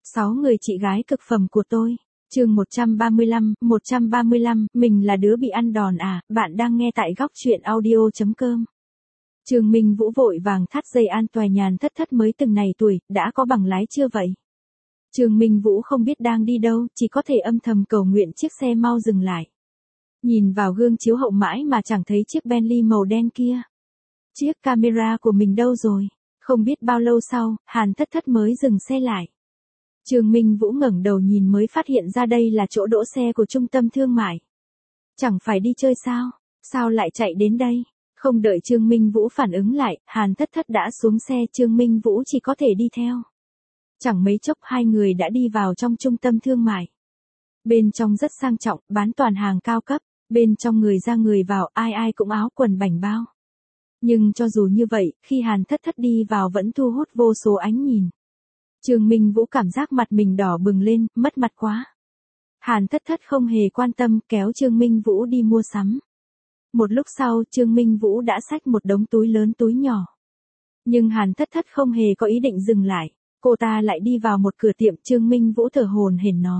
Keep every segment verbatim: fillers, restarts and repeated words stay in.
Sáu người chị gái cực phẩm của tôi. Chương một trăm ba mươi lăm, một trăm ba mươi lăm, mình là đứa bị ăn đòn à, bạn đang nghe tại góc truyện audio chấm com. Trương Minh Vũ vội vàng thắt dây an toàn nhàn thất thất mới từng này tuổi, đã có bằng lái chưa vậy? Trương Minh Vũ không biết đang đi đâu, chỉ có thể âm thầm cầu nguyện chiếc xe mau dừng lại. Nhìn vào gương chiếu hậu mãi mà chẳng thấy chiếc Bentley màu đen kia. Chiếc camera của mình đâu rồi? Không biết bao lâu sau, Hàn Thất Thất mới dừng xe lại. Trương Minh Vũ ngẩng đầu nhìn mới phát hiện ra đây là chỗ đỗ xe của trung tâm thương mại. Chẳng phải đi chơi sao? Sao lại chạy đến đây? Không đợi Trương Minh Vũ phản ứng lại, Hàn Thất Thất đã xuống xe, Trương Minh Vũ chỉ có thể đi theo. Chẳng mấy chốc hai người đã đi vào trong trung tâm thương mại. Bên trong rất sang trọng, bán toàn hàng cao cấp, bên trong người ra người vào, ai ai cũng áo quần bảnh bao. Nhưng cho dù như vậy, khi Hàn Thất Thất đi vào vẫn thu hút vô số ánh nhìn. Trương Minh Vũ cảm giác mặt mình đỏ bừng lên, mất mặt quá. Hàn Thất Thất không hề quan tâm, kéo Trương Minh Vũ đi mua sắm. Một lúc sau, Trương Minh Vũ đã xách một đống túi lớn túi nhỏ. Nhưng Hàn Thất Thất không hề có ý định dừng lại. Cô ta lại đi vào một cửa tiệm, Trương Minh Vũ thở hổn hển nói.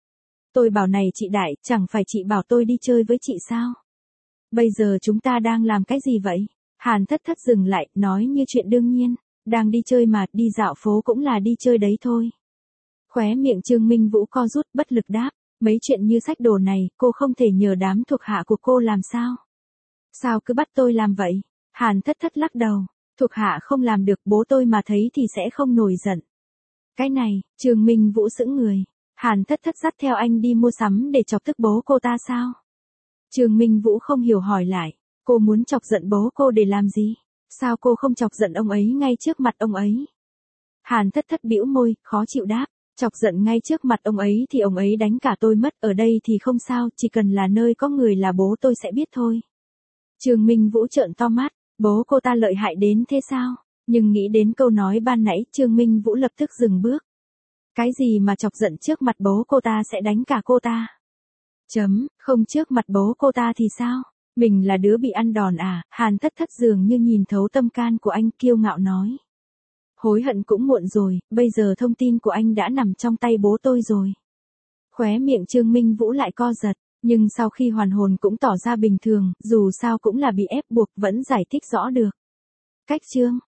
Tôi bảo này chị Đại, chẳng phải chị bảo tôi đi chơi với chị sao? Bây giờ chúng ta đang làm cái gì vậy? Hàn Thất Thất dừng lại, nói như chuyện đương nhiên. Đang đi chơi mà, đi dạo phố cũng là đi chơi đấy thôi. Khóe miệng Trương Minh Vũ co rút, bất lực đáp. Mấy chuyện như xách đồ này, cô không thể nhờ đám thuộc hạ của cô làm sao? Sao cứ bắt tôi làm vậy? Hàn Thất Thất lắc đầu. Thuộc hạ không làm được, bố tôi mà thấy thì sẽ không nổi giận. Cái này, Trương Minh Vũ sững người. Hàn Thất Thất dắt theo anh đi mua sắm để chọc tức bố cô ta sao? Trương Minh Vũ không hiểu hỏi lại. Cô muốn chọc giận bố cô để làm gì? Sao cô không chọc giận ông ấy ngay trước mặt ông ấy? Hàn Thất Thất bĩu môi, khó chịu đáp. Chọc giận ngay trước mặt ông ấy thì ông ấy đánh cả tôi mất, ở đây thì không sao, chỉ cần là nơi có người là bố tôi sẽ biết thôi. Trương Minh Vũ trợn to mắt, bố cô ta lợi hại đến thế sao? Nhưng nghĩ đến câu nói ban nãy, Trương Minh Vũ lập tức dừng bước. Cái gì mà chọc giận trước mặt bố cô ta sẽ đánh cả cô ta? Chấm, không trước mặt bố cô ta thì sao? Mình là đứa bị ăn đòn à? Hàn Thất Thất dường như nhìn thấu tâm can của anh, kiêu ngạo nói. Hối hận cũng muộn rồi, bây giờ thông tin của anh đã nằm trong tay bố tôi rồi. Khóe miệng Trương Minh Vũ lại co giật, nhưng sau khi hoàn hồn cũng tỏ ra bình thường, dù sao cũng là bị ép buộc, vẫn giải thích rõ được. Cách Trương,